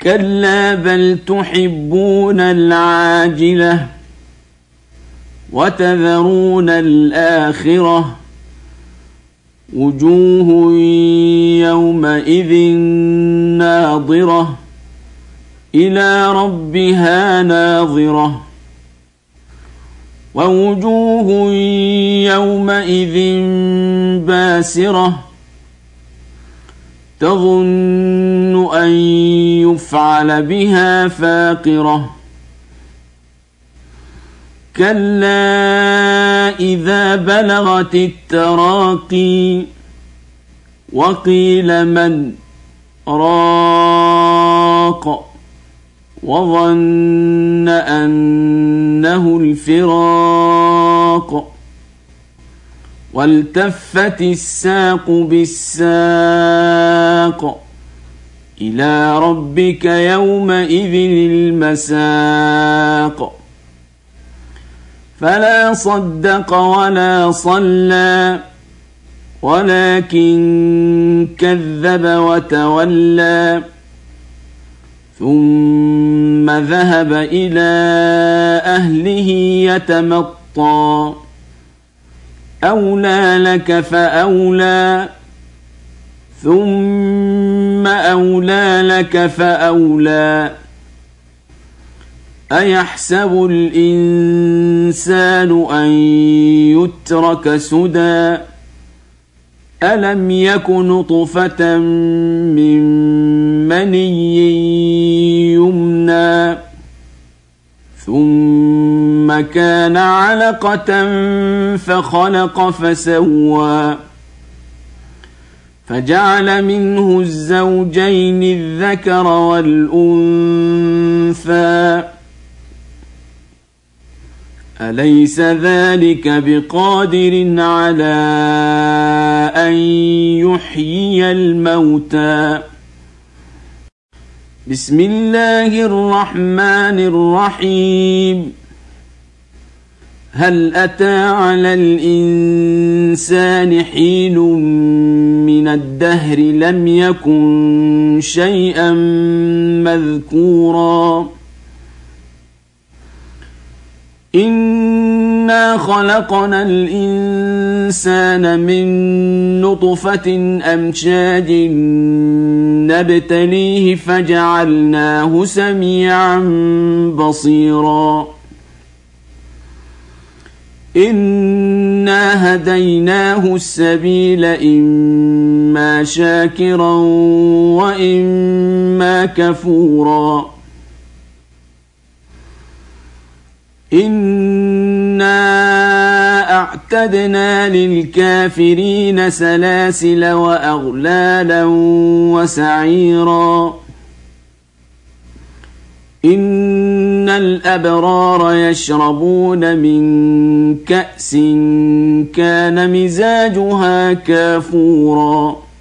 كلا بل تحبون العاجلة وتذرون الآخرة وجوه يومئذ ناظرة إلى ربها ناظرة ووجوه يومئذ باسرة تظن أن يفعل بها فاقرة كلا إذا بلغت التراقي وقيل من راق وظن أنه الفراق والتفت الساق بالساق إلى ربك يومئذ المساق فلا صدق ولا صلى ولكن كذب وتولى ثم ذهب إلى أهله يتمطى أولى لك فأولى ثم أولى لك فأولى أيحسب الإنسان أن يترك سدى ألم يك نطفة من مني يمنى ثم كان علقة فخلق فسوى فجعل منه الزوجين الذكر والأنثى أليس ذلك بقادر على أن يحيي الموتى بسم الله الرحمن الرحيم هل أتى على الإنسان حين من الدهر لم يكن شيئا مذكورا إنا خلقنا الإنسان من نطفة أمشاج نبتليه فجعلناه سميعا بصيرا إنا هديناه السبيل إما شاكرا وإما كفورا إنا أعتدنا للكافرين سلاسل وأغلالا وسعيرا إن الأبرار يشربون من كأس كان مزاجها كافورا